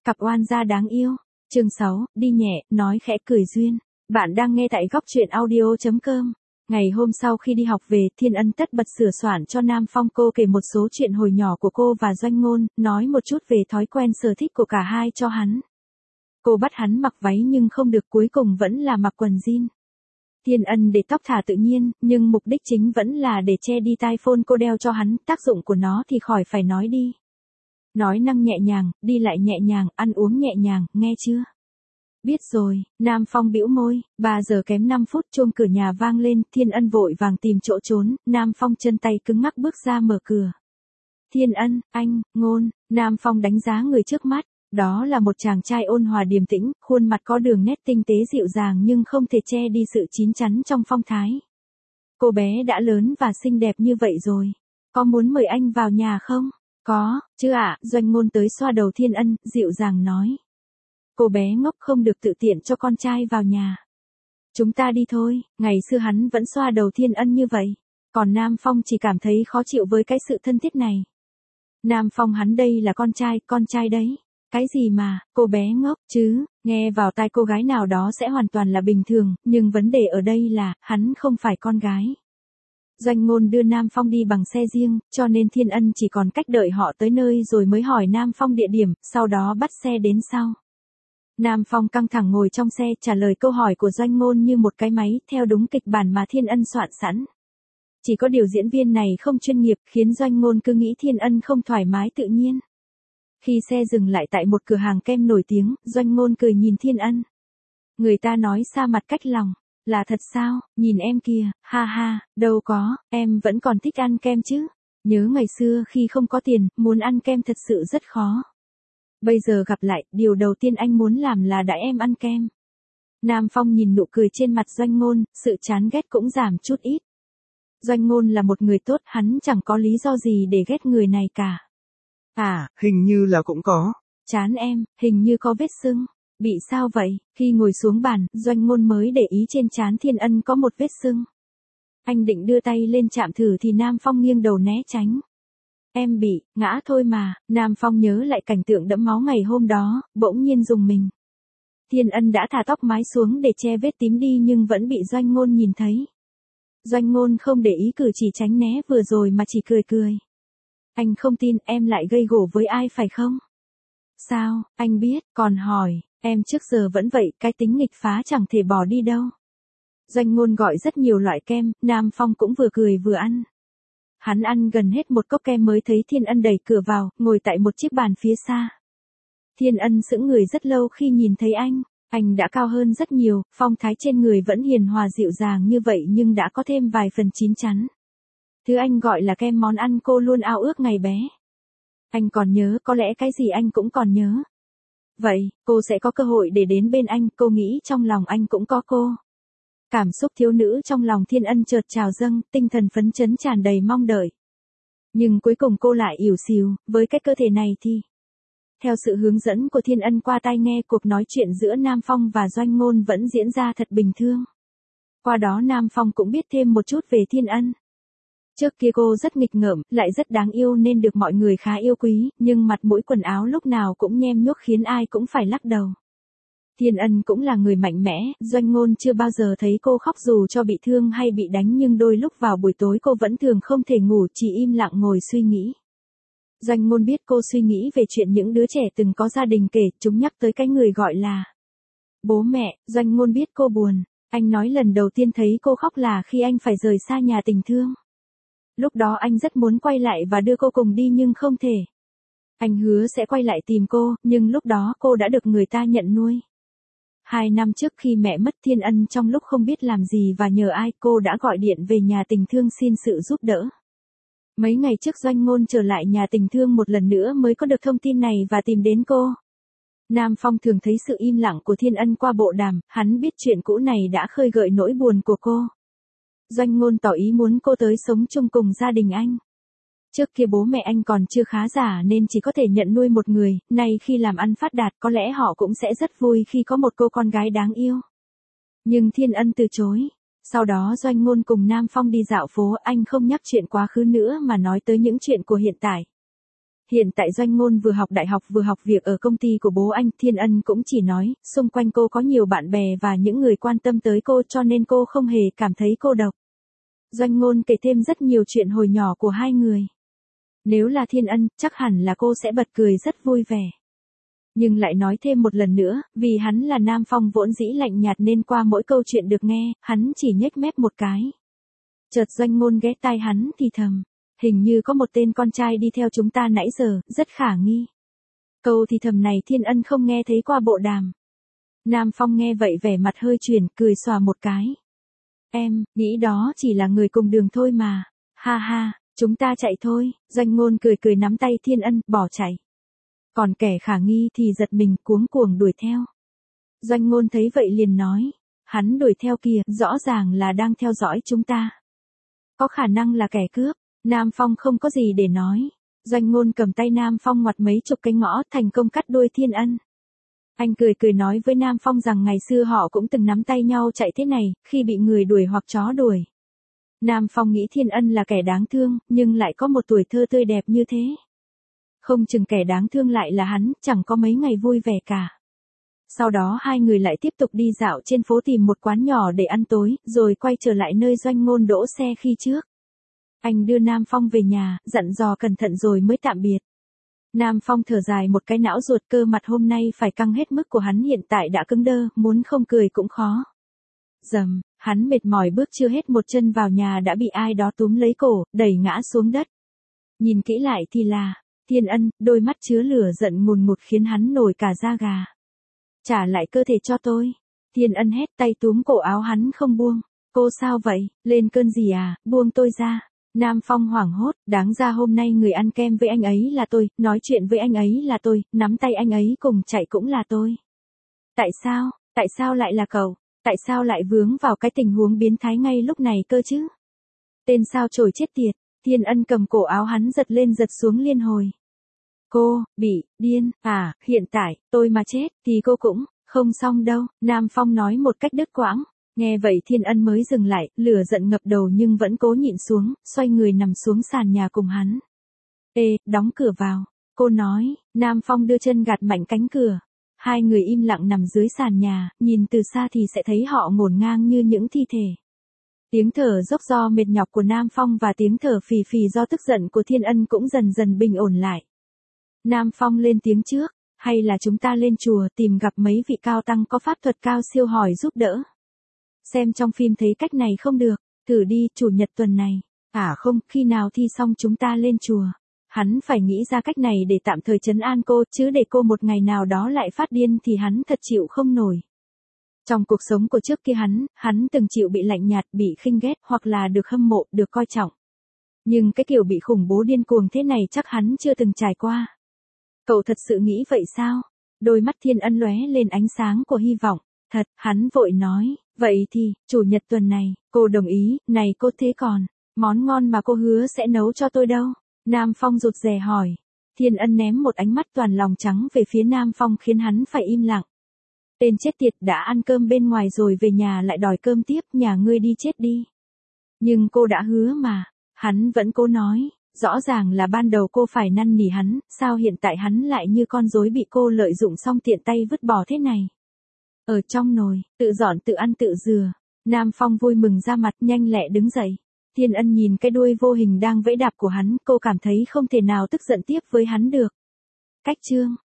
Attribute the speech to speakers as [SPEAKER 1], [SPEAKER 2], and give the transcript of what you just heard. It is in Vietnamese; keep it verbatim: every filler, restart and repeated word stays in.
[SPEAKER 1] Cặp oan gia đáng yêu. Chương sáu, đi nhẹ, nói khẽ cười duyên. Bạn đang nghe tại góc truyện audio chấm com. Ngày hôm sau khi đi học về, Thiên Ân tất bật sửa soạn cho Nam Phong cô kể một số chuyện hồi nhỏ của cô và Doanh Ngôn, nói một chút về thói quen sở thích của cả hai cho hắn. Cô bắt hắn mặc váy nhưng không được, cuối cùng vẫn là mặc quần jean. Thiên Ân để tóc thả tự nhiên, nhưng mục đích chính vẫn là để che đi tai phone cô đeo cho hắn, tác dụng của nó thì khỏi phải nói đi. Nói năng nhẹ nhàng, đi lại nhẹ nhàng, ăn uống nhẹ nhàng, nghe chưa? Biết rồi. Nam Phong bĩu môi. Ba giờ kém năm phút chuông cửa nhà vang lên, Thiên Ân vội vàng tìm chỗ trốn, Nam Phong chân tay cứng ngắc bước ra mở cửa. Thiên Ân, anh, Ngôn. Nam Phong đánh giá người trước mắt, đó là một chàng trai ôn hòa điềm tĩnh, khuôn mặt có đường nét tinh tế dịu dàng nhưng không thể che đi sự chín chắn trong phong thái. Cô bé đã lớn và xinh đẹp như vậy rồi, có muốn mời anh vào nhà không? Có, chứ ạ. Doanh Ngôn tới xoa đầu Thiên Ân, dịu dàng nói. Cô bé ngốc không được tự tiện cho con trai vào nhà. Chúng ta đi thôi. Ngày xưa hắn vẫn xoa đầu Thiên Ân như vậy, còn Nam Phong chỉ cảm thấy khó chịu với cái sự thân thiết này. Nam Phong hắn đây là con trai, con trai đấy. Cái gì mà, cô bé ngốc chứ, nghe vào tai cô gái nào đó sẽ hoàn toàn là bình thường, nhưng vấn đề ở đây là, hắn không phải con gái. Doanh Ngôn đưa Nam Phong đi bằng xe riêng, cho nên Thiên Ân chỉ còn cách đợi họ tới nơi rồi mới hỏi Nam Phong địa điểm, sau đó bắt xe đến sau. Nam Phong căng thẳng ngồi trong xe trả lời câu hỏi của Doanh Ngôn như một cái máy, theo đúng kịch bản mà Thiên Ân soạn sẵn. Chỉ có điều diễn viên này không chuyên nghiệp, khiến Doanh Ngôn cứ nghĩ Thiên Ân không thoải mái tự nhiên. Khi xe dừng lại tại một cửa hàng kem nổi tiếng, Doanh Ngôn cười nhìn Thiên Ân. Người ta nói xa mặt cách lòng. Là thật sao? Nhìn em kìa, ha ha, đâu có, em vẫn còn thích ăn kem chứ. Nhớ ngày xưa khi không có tiền, muốn ăn kem thật sự rất khó. Bây giờ gặp lại, điều đầu tiên anh muốn làm là đãi em ăn kem. Nam Phong nhìn nụ cười trên mặt Doanh Ngôn, sự chán ghét cũng giảm chút ít. Doanh Ngôn là một người tốt, hắn chẳng có lý do gì để ghét người này cả. À,
[SPEAKER 2] hình như là cũng có.
[SPEAKER 1] Chán em, hình như có vết sưng. Bị sao vậy? Khi ngồi xuống bàn, Doanh Ngôn mới để ý trên trán Thiên Ân có một vết sưng. Anh định đưa tay lên chạm thử thì Nam Phong nghiêng đầu né tránh. Em bị, ngã thôi mà. Nam Phong nhớ lại cảnh tượng đẫm máu ngày hôm đó, bỗng nhiên rùng mình. Thiên Ân đã thả tóc mái xuống để che vết tím đi nhưng vẫn bị Doanh Ngôn nhìn thấy. Doanh Ngôn không để ý cử chỉ tránh né vừa rồi mà chỉ cười cười. Anh không tin em lại gây gổ với ai phải không? Sao, anh biết, còn hỏi, em trước giờ vẫn vậy, cái tính nghịch phá chẳng thể bỏ đi đâu. Doanh Ngôn gọi rất nhiều loại kem, Nam Phong cũng vừa cười vừa ăn. Hắn ăn gần hết một cốc kem mới thấy Thiên Ân đẩy cửa vào, ngồi tại một chiếc bàn phía xa. Thiên Ân sững người rất lâu khi nhìn thấy anh, anh đã cao hơn rất nhiều, phong thái trên người vẫn hiền hòa dịu dàng như vậy nhưng đã có thêm vài phần chín chắn. Thứ anh gọi là kem món ăn cô luôn ao ước ngày bé. Anh còn nhớ, có lẽ cái gì anh cũng còn nhớ. Vậy, cô sẽ có cơ hội để đến bên anh, cô nghĩ trong lòng anh cũng có cô. Cảm xúc thiếu nữ trong lòng Thiên Ân chợt trào dâng, tinh thần phấn chấn tràn đầy mong đợi. Nhưng cuối cùng cô lại ỉu xìu, với cái cơ thể này thì... Theo sự hướng dẫn của Thiên Ân qua tai nghe, cuộc nói chuyện giữa Nam Phong và Doanh Ngôn vẫn diễn ra thật bình thường. Qua đó Nam Phong cũng biết thêm một chút về Thiên Ân. Trước kia cô rất nghịch ngợm, lại rất đáng yêu nên được mọi người khá yêu quý, nhưng mặt mũi quần áo lúc nào cũng nhem nhuốc khiến ai cũng phải lắc đầu. Thiên Ân cũng là người mạnh mẽ, Doanh Ngôn chưa bao giờ thấy cô khóc dù cho bị thương hay bị đánh nhưng đôi lúc vào buổi tối cô vẫn thường không thể ngủ, chỉ im lặng ngồi suy nghĩ. Doanh Ngôn biết cô suy nghĩ về chuyện những đứa trẻ từng có gia đình kể, chúng nhắc tới cái người gọi là bố mẹ. Doanh Ngôn biết cô buồn, anh nói lần đầu tiên thấy cô khóc là khi anh phải rời xa nhà tình thương. Lúc đó anh rất muốn quay lại và đưa cô cùng đi nhưng không thể. Anh hứa sẽ quay lại tìm cô, nhưng lúc đó cô đã được người ta nhận nuôi. Hai năm trước khi mẹ mất, Thiên Ân trong lúc không biết làm gì và nhờ ai, cô đã gọi điện về nhà tình thương xin sự giúp đỡ. Mấy ngày trước Doanh Ngôn trở lại nhà tình thương một lần nữa mới có được thông tin này và tìm đến cô. Nam Phong thường thấy sự im lặng của Thiên Ân qua bộ đàm, hắn biết chuyện cũ này đã khơi gợi nỗi buồn của cô. Doanh Ngôn tỏ ý muốn cô tới sống chung cùng gia đình anh. Trước kia bố mẹ anh còn chưa khá giả nên chỉ có thể nhận nuôi một người, nay khi làm ăn phát đạt có lẽ họ cũng sẽ rất vui khi có một cô con gái đáng yêu. Nhưng Thiên Ân từ chối. Sau đó Doanh Ngôn cùng Nam Phong đi dạo phố, anh không nhắc chuyện quá khứ nữa mà nói tới những chuyện của hiện tại. hiện tại Doanh Ngôn vừa học đại học vừa học việc ở công ty của bố anh, Thiên Ân cũng chỉ nói, xung quanh cô có nhiều bạn bè và những người quan tâm tới cô cho nên cô không hề cảm thấy cô độc. Doanh Ngôn kể thêm rất nhiều chuyện hồi nhỏ của hai người. Nếu là Thiên Ân, chắc hẳn là cô sẽ bật cười rất vui vẻ. Nhưng lại nói thêm một lần nữa, vì hắn là Nam Phong vốn dĩ lạnh nhạt nên qua mỗi câu chuyện được nghe, hắn chỉ nhếch mép một cái. Chợt Doanh Ngôn ghé tai hắn thì thầm, hình như có một tên con trai đi theo chúng ta nãy giờ, rất khả nghi. Câu thì thầm này Thiên Ân không nghe thấy qua bộ đàm. Nam Phong nghe vậy vẻ mặt hơi chuyển, cười xòa một cái. Em, nghĩ đó chỉ là người cùng đường thôi mà. Ha ha, chúng ta chạy thôi. Doanh Ngôn cười cười nắm tay Thiên Ân, bỏ chạy. Còn kẻ khả nghi thì giật mình cuống cuồng đuổi theo. Doanh Ngôn thấy vậy liền nói, hắn đuổi theo kìa, rõ ràng là đang theo dõi chúng ta. Có khả năng là kẻ cướp. Nam Phong không có gì để nói. Doanh Ngôn cầm tay Nam Phong ngoặt mấy chục cái ngõ, thành công cắt đuôi Thiên Ân. Anh cười cười nói với Nam Phong rằng ngày xưa họ cũng từng nắm tay nhau chạy thế này, khi bị người đuổi hoặc chó đuổi. Nam Phong nghĩ Thiên Ân là kẻ đáng thương, nhưng lại có một tuổi thơ tươi đẹp như thế. Không chừng kẻ đáng thương lại là hắn, chẳng có mấy ngày vui vẻ cả. Sau đó hai người lại tiếp tục đi dạo trên phố tìm một quán nhỏ để ăn tối, rồi quay trở lại nơi Doanh Ngôn đỗ xe khi trước. Anh đưa Nam Phong về nhà, dặn dò cẩn thận rồi mới tạm biệt. Nam Phong thở dài một cái não ruột, cơ mặt hôm nay phải căng hết mức của hắn hiện tại đã cứng đơ, muốn không cười cũng khó. Dầm, hắn mệt mỏi bước chưa hết một chân vào nhà đã bị ai đó túm lấy cổ, đẩy ngã xuống đất. Nhìn kỹ lại thì là Thiên Ân, đôi mắt chứa lửa giận ngùn ngụt khiến hắn nổi cả da gà. Trả lại cơ thể cho tôi. Thiên Ân hét, tay túm cổ áo hắn không buông. Cô sao vậy, lên cơn gì à, buông tôi ra. Nam Phong hoảng hốt, đáng ra hôm nay người ăn kem với anh ấy là tôi, nói chuyện với anh ấy là tôi, nắm tay anh ấy cùng chạy cũng là tôi. Tại sao, tại sao lại là cậu, tại sao lại vướng vào cái tình huống biến thái ngay lúc này cơ chứ? Tên sao chổi chết tiệt. Thiên Ân cầm cổ áo hắn giật lên giật xuống liên hồi. Cô, bị, điên, à, hiện tại, tôi mà chết, thì cô cũng, không xong đâu, Nam Phong nói một cách đứt quãng. Nghe vậy Thiên Ân mới dừng lại, lửa giận ngập đầu nhưng vẫn cố nhịn xuống, xoay người nằm xuống sàn nhà cùng hắn. Ê, đóng cửa vào, cô nói, Nam Phong đưa chân gạt mạnh cánh cửa. Hai người im lặng nằm dưới sàn nhà, nhìn từ xa thì sẽ thấy họ ngổn ngang như những thi thể. Tiếng thở dốc do mệt nhọc của Nam Phong và tiếng thở phì phì do tức giận của Thiên Ân cũng dần dần bình ổn lại. Nam Phong lên tiếng trước, hay là chúng ta lên chùa tìm gặp mấy vị cao tăng có pháp thuật cao siêu hỏi giúp đỡ. Xem trong phim thấy cách này không được, thử đi, chủ nhật tuần này. À không, khi nào thi xong chúng ta lên chùa. Hắn phải nghĩ ra cách này để tạm thời trấn an cô, chứ để cô một ngày nào đó lại phát điên thì hắn thật chịu không nổi. Trong cuộc sống của trước kia hắn, hắn từng chịu bị lạnh nhạt, bị khinh ghét, hoặc là được hâm mộ, được coi trọng. Nhưng cái kiểu bị khủng bố điên cuồng thế này chắc hắn chưa từng trải qua. Cậu thật sự nghĩ vậy sao? Đôi mắt Thiên Ân lóe lên ánh sáng của hy vọng. Thật, hắn vội nói, vậy thì, chủ nhật tuần này, cô đồng ý, này cô thế còn, món ngon mà cô hứa sẽ nấu cho tôi đâu? Nam Phong rụt rè hỏi. Thiên Ân ném một ánh mắt toàn lòng trắng về phía Nam Phong khiến hắn phải im lặng. Tên chết tiệt đã ăn cơm bên ngoài rồi về nhà lại đòi cơm tiếp, nhà ngươi đi chết đi. Nhưng cô đã hứa mà, hắn vẫn cố nói, rõ ràng là ban đầu cô phải năn nỉ hắn, sao hiện tại hắn lại như con rối bị cô lợi dụng xong tiện tay vứt bỏ thế này. Ở trong nồi, tự dọn tự ăn tự dừa. Nam Phong vui mừng ra mặt, nhanh lẹ đứng dậy. Thiên Ân nhìn cái đuôi vô hình đang vẫy đạp của hắn, cô cảm thấy không thể nào tức giận tiếp với hắn được. Cách chương